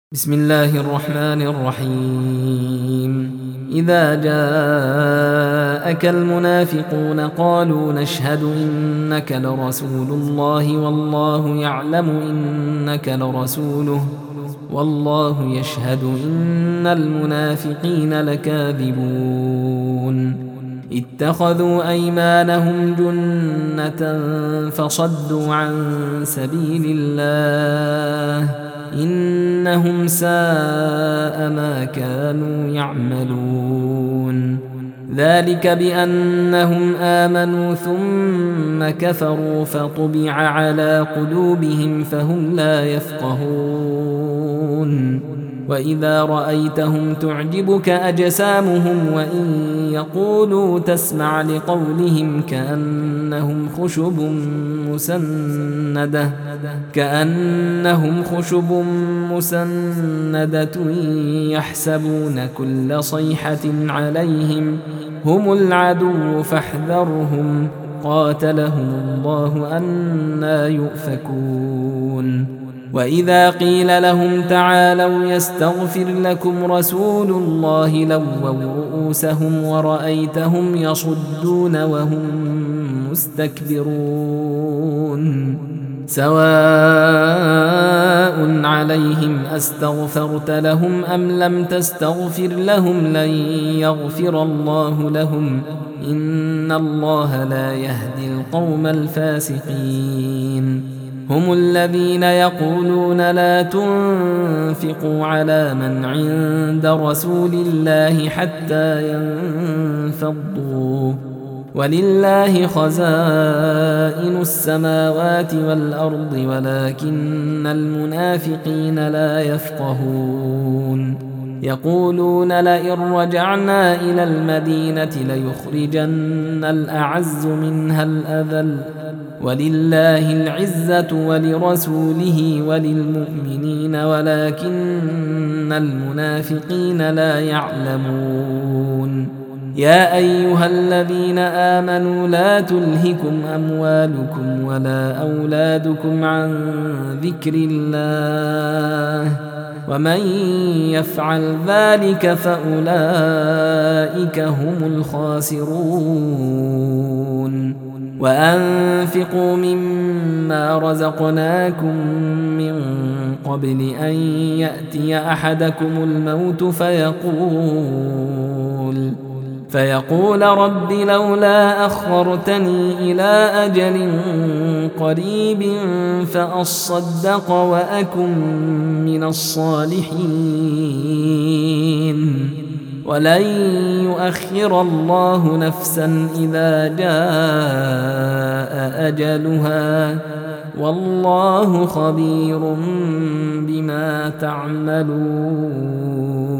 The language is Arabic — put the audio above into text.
بسم الله الرحمن الرحيم. إذا جاءك المنافقون قالوا نشهد إنك لرسول الله والله يعلم إنك لرسوله والله يشهد إن المنافقين لكاذبون. اتخذوا أيمانهم جنة فصدوا عن سبيل الله إنهم ساء ما كانوا يعملون. ذلك بأنهم آمنوا ثم كفروا فطبع على قلوبهم فهم لا يفقهون. وإذا رأيتهم تعجبك أجسامهم وإن يقولوا تسمع لقولهم كأنهم خشب مسندة يحسبون كل صيحة عليهم هم العدو فاحذرهم قاتلهم الله أنى يؤفكون. وإذا قيل لهم تعالوا يستغفر لكم رسول الله لووا رؤوسهم ورأيتهم يصدون وهم مستكبرون. سواء عليهم أستغفرت لهم أم لم تستغفر لهم لن يغفر الله لهم إن الله لا يهدي القوم الفاسقين. هم الذين يقولون لا تنفقوا على من عند رسول الله حتى ينفضوا ولله خزائن السماوات والأرض ولكن المنافقين لا يفقهون. يقولون لئن رجعنا إلى المدينة ليخرجن الأعز منها الأذل ولله العزة ولرسوله وللمؤمنين ولكن المنافقين لا يعلمون. يا أيها الذين آمنوا لا تلهكم أموالكم ولا أولادكم عن ذكر الله ومن يفعل ذلك فأولئك هم الخاسرون. وأنفقوا مما رزقناكم من قبل أن يأتي أحدكم الموت فيقول رب لولا أخرتني إلى أجل قريب فأصدق وأكن من الصالحين ولن يؤخر الله نفسا إذا جاء أجلها والله خبير بما تعملون.